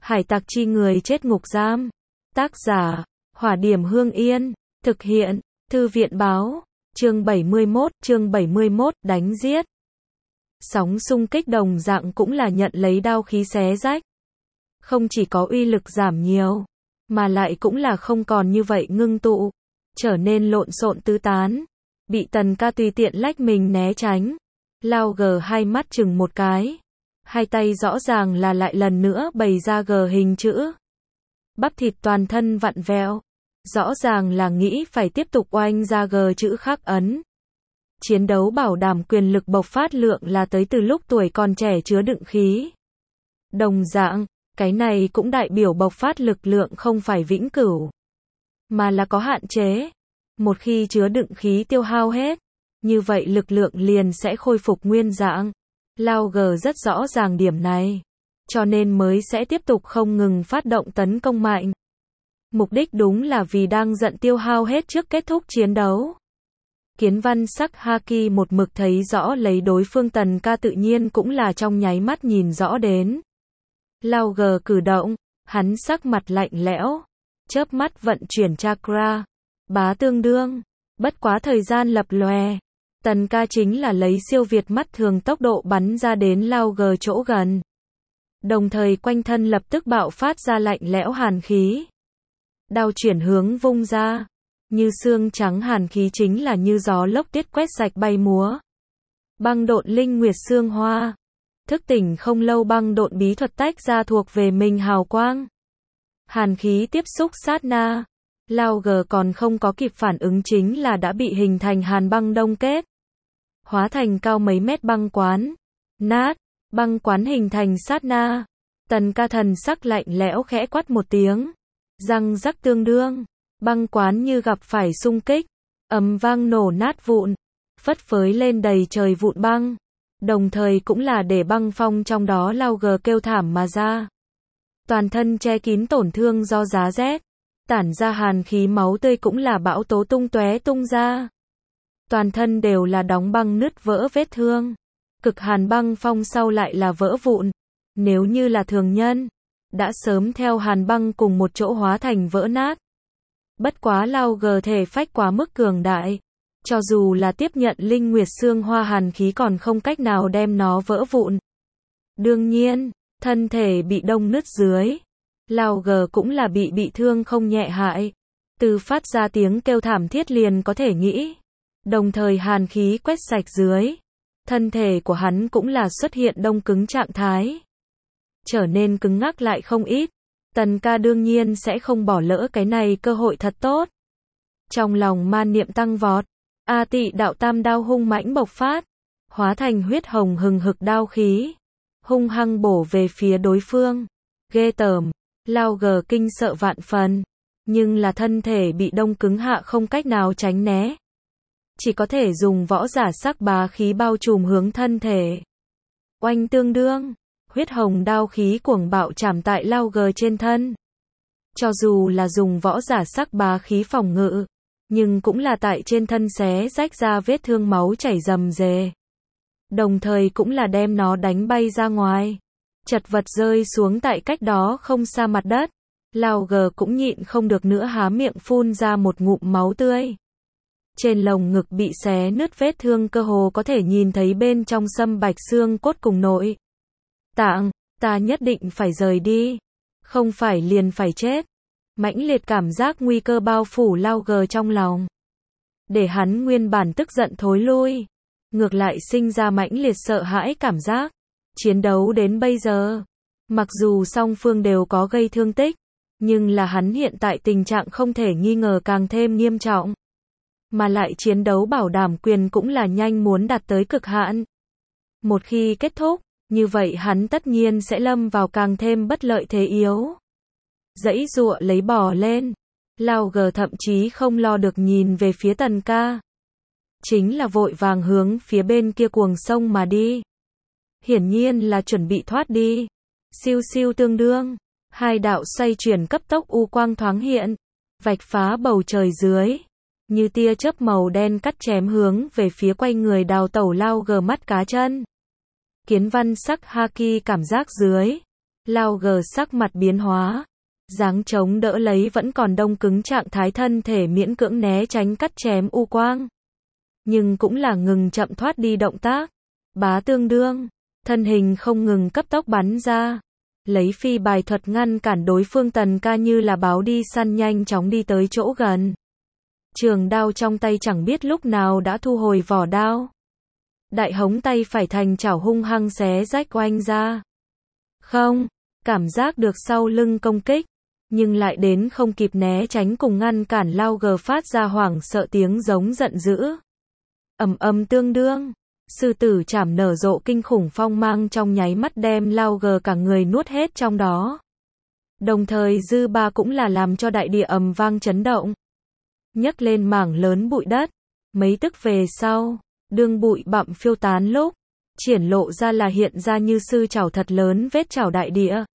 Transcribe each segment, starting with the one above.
Hải tặc chi người chết ngục giam. Tác giả, Hỏa Điểm Hương Yên. Thực hiện, Thư viện báo. Chương 71, đánh giết. Sóng xung kích đồng dạng cũng là nhận lấy đao khí xé rách. Không chỉ có uy lực giảm nhiều, mà lại cũng là không còn như vậy ngưng tụ, trở nên lộn xộn tứ tán. Bị Tần Ca tùy tiện lách mình né tránh. Lao gờ hai mắt chừng một cái. Hai tay rõ ràng là lại lần nữa bày ra gờ hình chữ. Bắp thịt toàn thân vặn vẹo. Rõ ràng là nghĩ phải tiếp tục oanh ra gờ chữ khắc ấn. Chiến đấu bảo đảm quyền lực bộc phát lượng là tới từ lúc tuổi còn trẻ chứa đựng khí. Đồng dạng, cái này cũng đại biểu bộc phát lực lượng không phải vĩnh cửu, mà là có hạn chế. Một khi chứa đựng khí tiêu hao hết, như vậy lực lượng liền sẽ khôi phục nguyên dạng. Lao gờ rất rõ ràng điểm này, cho nên mới sẽ tiếp tục không ngừng phát động tấn công mạnh. Mục đích đúng là vì đang giận tiêu hao hết trước kết thúc chiến đấu. Kiến Văn Sắc Haki một mực thấy rõ lấy đối phương Tần Ca tự nhiên cũng là trong nháy mắt nhìn rõ đến. Lao gờ cử động, hắn sắc mặt lạnh lẽo, chớp mắt vận chuyển chakra, bá tương đương, bất quá thời gian lập lòe. Tần Ca chính là lấy siêu việt mắt thường tốc độ bắn ra đến Lao gờ chỗ gần. Đồng thời quanh thân lập tức bạo phát ra lạnh lẽo hàn khí. Đao chuyển hướng vung ra, như xương trắng hàn khí chính là như gió lốc tiết quét sạch bay múa. Băng độn linh nguyệt xương hoa. Thức tỉnh không lâu băng độn bí thuật tách ra thuộc về mình hào quang. Hàn khí tiếp xúc sát na. Lao gờ còn không có kịp phản ứng chính là đã bị hình thành hàn băng đông kết. Hóa thành cao mấy mét băng quán. Nát, băng quán hình thành sát na. Tần Ca thần sắc lạnh lẽo khẽ quát một tiếng. Răng rắc tương đương. Băng quán như gặp phải xung kích. Ầm vang nổ nát vụn. Phất phới lên đầy trời vụn băng. Đồng thời cũng là để băng phong trong đó Lao gờ kêu thảm mà ra. Toàn thân che kín tổn thương do giá rét. Tản ra hàn khí máu tươi cũng là bão tố tung tóe tung ra. Toàn thân đều là đóng băng nứt vỡ vết thương. Cực hàn băng phong sau lại là vỡ vụn. Nếu như là thường nhân, đã sớm theo hàn băng cùng một chỗ hóa thành vỡ nát. Bất quá Lao gờ thể phách quá mức cường đại. Cho dù là tiếp nhận linh nguyệt xương hoa hàn khí còn không cách nào đem nó vỡ vụn. Đương nhiên, thân thể bị đông nứt dưới. Lao gờ cũng là bị thương không nhẹ hại. Từ phát ra tiếng kêu thảm thiết liền có thể nghĩ. Đồng thời hàn khí quét sạch dưới. Thân thể của hắn cũng là xuất hiện đông cứng trạng thái. Trở nên cứng ngắc lại không ít. Tần Ca đương nhiên sẽ không bỏ lỡ cái này cơ hội thật tốt. Trong lòng man niệm tăng vọt. A Tị đạo tam đao hung mãnh bộc phát. Hóa thành huyết hồng hừng hực đao khí. Hung hăng bổ về phía đối phương. Ghê tởm. Lao gờ kinh sợ vạn phần. Nhưng là thân thể bị đông cứng hạ không cách nào tránh né. Chỉ có thể dùng võ giả sắc bá khí bao trùm hướng thân thể. Oanh tương đương. Huyết hồng đao khí cuồng bạo chạm tại Lao gờ trên thân. Cho dù là dùng võ giả sắc bá khí phòng ngự, nhưng cũng là tại trên thân xé rách ra vết thương máu chảy rầm rề. Đồng thời cũng là đem nó đánh bay ra ngoài. Chật vật rơi xuống tại cách đó không xa mặt đất. Lao gờ cũng nhịn không được nữa há miệng phun ra một ngụm máu tươi. Trên lồng ngực bị xé nứt vết thương cơ hồ có thể nhìn thấy bên trong xâm bạch xương cốt cùng nội tạng. Ta nhất định phải rời đi. Không phải liền phải chết. Mãnh liệt cảm giác nguy cơ bao phủ Lao gờ trong lòng. Để hắn nguyên bản tức giận thối lui. Ngược lại sinh ra mãnh liệt sợ hãi cảm giác. Chiến đấu đến bây giờ. Mặc dù song phương đều có gây thương tích. Nhưng là hắn hiện tại tình trạng không thể nghi ngờ càng thêm nghiêm trọng. Mà lại chiến đấu bảo đảm quyền cũng là nhanh muốn đạt tới cực hạn. Một khi kết thúc, như vậy hắn tất nhiên sẽ lâm vào càng thêm bất lợi thế yếu. Giãy giụa lấy bò lên. Lao gờ thậm chí không lo được nhìn về phía Tần Ca. Chính là vội vàng hướng phía bên kia cuồng sông mà đi. Hiển nhiên là chuẩn bị thoát đi. Siêu siêu tương đương. Hai đạo xoay chuyển cấp tốc u quang thoáng hiện. Vạch phá bầu trời dưới. Như tia chớp màu đen cắt chém hướng về phía quay người đào tẩu Lao gờ mắt cá chân. Kiến Văn Sắc Haki cảm giác dưới. Lao G sắc mặt biến hóa, dáng chống đỡ lấy vẫn còn đông cứng trạng thái thân thể miễn cưỡng né tránh cắt chém u quang. Nhưng cũng là ngừng chậm thoát đi động tác. Bá tương đương, thân hình không ngừng cấp tốc bắn ra. Lấy phi bài thuật ngăn cản đối phương. Tần Ca như là báo đi săn nhanh chóng đi tới chỗ gần. Trường đao trong tay chẳng biết lúc nào đã thu hồi vỏ đao. Đại hống tay phải thành chảo hung hăng xé rách oanh ra. Không, cảm giác được sau lưng công kích, nhưng lại đến không kịp né tránh cùng ngăn cản. Lao G phát ra hoảng sợ tiếng giống giận dữ. Ầm ầm tương đương, sư tử chảm nở rộ kinh khủng phong mang trong nháy mắt đem Lao G cả người nuốt hết trong đó. Đồng thời dư ba cũng là làm cho đại địa ầm vang chấn động, nhấc lên mảng lớn bụi đất. Mấy tức về sau, đương bụi bặm phiêu tán lúc, triển lộ ra là hiện ra như sư chảo thật lớn vết chảo đại địa.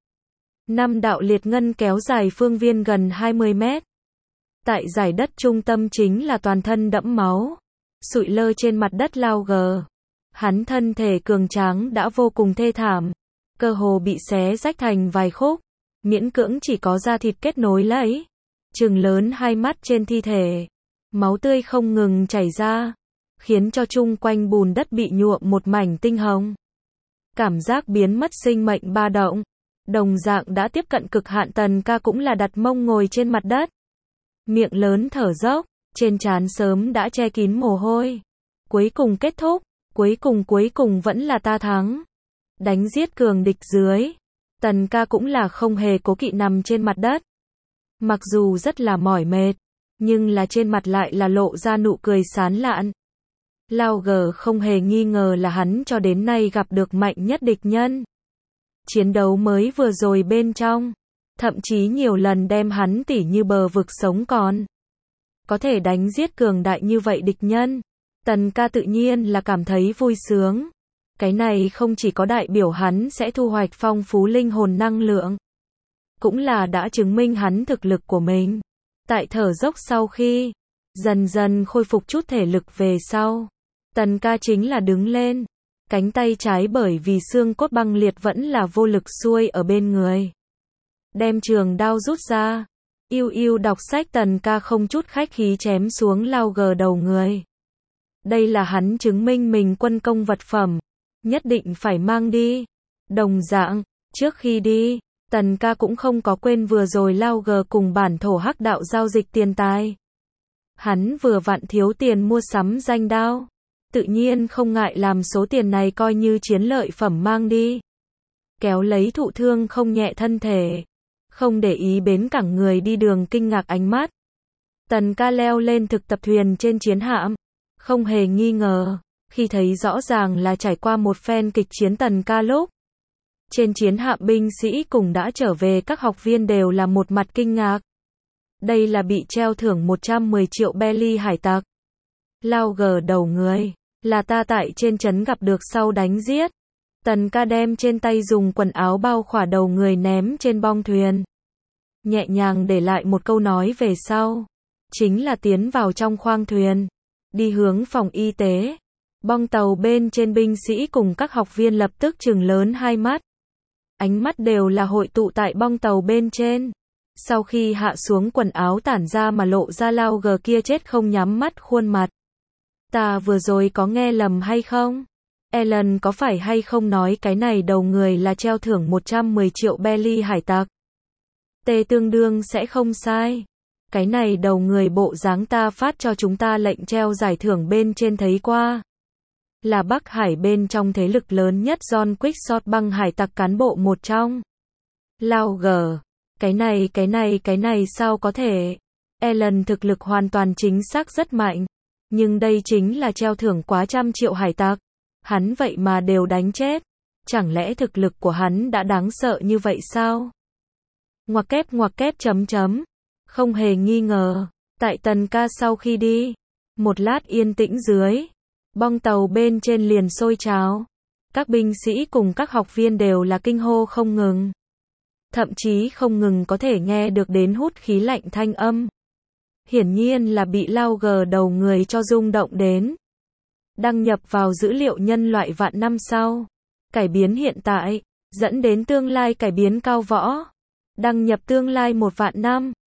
5 đạo liệt ngân kéo dài phương viên gần 20 mét. Tại giải đất trung tâm chính là toàn thân đẫm máu, sụi lơ trên mặt đất Lao G. Hắn thân thể cường tráng đã vô cùng thê thảm, cơ hồ bị xé rách thành vài khúc, miễn cưỡng chỉ có da thịt kết nối lấy. Trừng lớn hai mắt trên thi thể, máu tươi không ngừng chảy ra, khiến cho chung quanh bùn đất bị nhuộm một mảnh tinh hồng. Cảm giác biến mất sinh mệnh ba động, đồng dạng đã tiếp cận cực hạn. Tần Ca cũng là đặt mông ngồi trên mặt đất, miệng lớn thở dốc, trên trán sớm đã che kín mồ hôi. Cuối cùng kết thúc, cuối cùng vẫn là ta thắng. Đánh giết cường địch dưới, Tần Ca cũng là không hề cố kỵ nằm trên mặt đất. Mặc dù rất là mỏi mệt, nhưng là trên mặt lại là lộ ra nụ cười sán lạn. Lao G không hề nghi ngờ là hắn cho đến nay gặp được mạnh nhất địch nhân. Chiến đấu mới vừa rồi bên trong, thậm chí nhiều lần đem hắn tỉ như bờ vực sống còn. Có thể đánh giết cường đại như vậy địch nhân, Tần Ca tự nhiên là cảm thấy vui sướng. Cái này không chỉ có đại biểu hắn sẽ thu hoạch phong phú linh hồn năng lượng, cũng là đã chứng minh hắn thực lực của mình. Tại thở dốc sau khi dần dần khôi phục chút thể lực về sau, Tần Ca chính là đứng lên, cánh tay trái bởi vì xương cốt băng liệt vẫn là vô lực xuôi ở bên người. Đem trường đao rút ra, yêu đọc sách. Tần Ca không chút khách khí chém xuống Lao G đầu người. Đây là hắn chứng minh mình quân công vật phẩm, nhất định phải mang đi. Đồng dạng, trước khi đi, Tần Ca cũng không có quên vừa rồi Lao G cùng bản thổ hắc đạo giao dịch tiền tài. Hắn vừa vặn thiếu tiền mua sắm danh đao, tự nhiên không ngại làm số tiền này coi như chiến lợi phẩm mang đi. Kéo lấy thụ thương không nhẹ thân thể, không để ý bến cảng người đi đường kinh ngạc ánh mắt. Tần Ca leo lên thực tập thuyền trên chiến hạm, không hề nghi ngờ, khi thấy rõ ràng là trải qua một phen kịch chiến. Tần Ca lúc trên chiến hạm binh sĩ cùng đã trở về các học viên đều là một mặt kinh ngạc. Đây là bị treo thưởng 110 triệu belly hải tặc. Lao G đầu người, là ta tại trên trấn gặp được sau đánh giết. Tần Ca đem trên tay dùng quần áo bao khỏa đầu người ném trên bong thuyền. Nhẹ nhàng để lại một câu nói về sau, chính là tiến vào trong khoang thuyền, đi hướng phòng y tế. Bong tàu bên trên binh sĩ cùng các học viên lập tức trừng lớn hai mắt. Ánh mắt đều là hội tụ tại bong tàu bên trên. Sau khi hạ xuống quần áo tản ra mà lộ ra Lao G kia chết không nhắm mắt khuôn mặt. Ta vừa rồi có nghe lầm hay không? Ellen có phải hay không nói cái này đầu người là treo thưởng 110 triệu belly hải tặc? Tê tương đương sẽ không sai. Cái này đầu người bộ dáng ta phát cho chúng ta lệnh treo giải thưởng bên trên thấy qua. Là Bắc Hải bên trong thế lực lớn nhất John Quickshot băng hải tặc cán bộ một trong. Lao G. Cái này sao có thể? Ellen thực lực hoàn toàn chính xác rất mạnh. Nhưng đây chính là treo thưởng quá trăm triệu hải tặc. Hắn vậy mà đều đánh chết. Chẳng lẽ thực lực của hắn đã đáng sợ như vậy sao? Ngoặc kép chấm chấm. Không hề nghi ngờ. Tại Tần Ca sau khi đi, một lát yên tĩnh dưới, bong tàu bên trên liền sôi trào. Các binh sĩ cùng các học viên đều là kinh hô không ngừng. Thậm chí không ngừng có thể nghe được đến hút khí lạnh thanh âm. Hiển nhiên là bị Lao G đầu người cho rung động đến. Đăng nhập vào dữ liệu nhân loại vạn năm sau. Cải biến hiện tại. dẫn đến tương lai cải biến cao võ. Đăng nhập tương lai 1 vạn năm.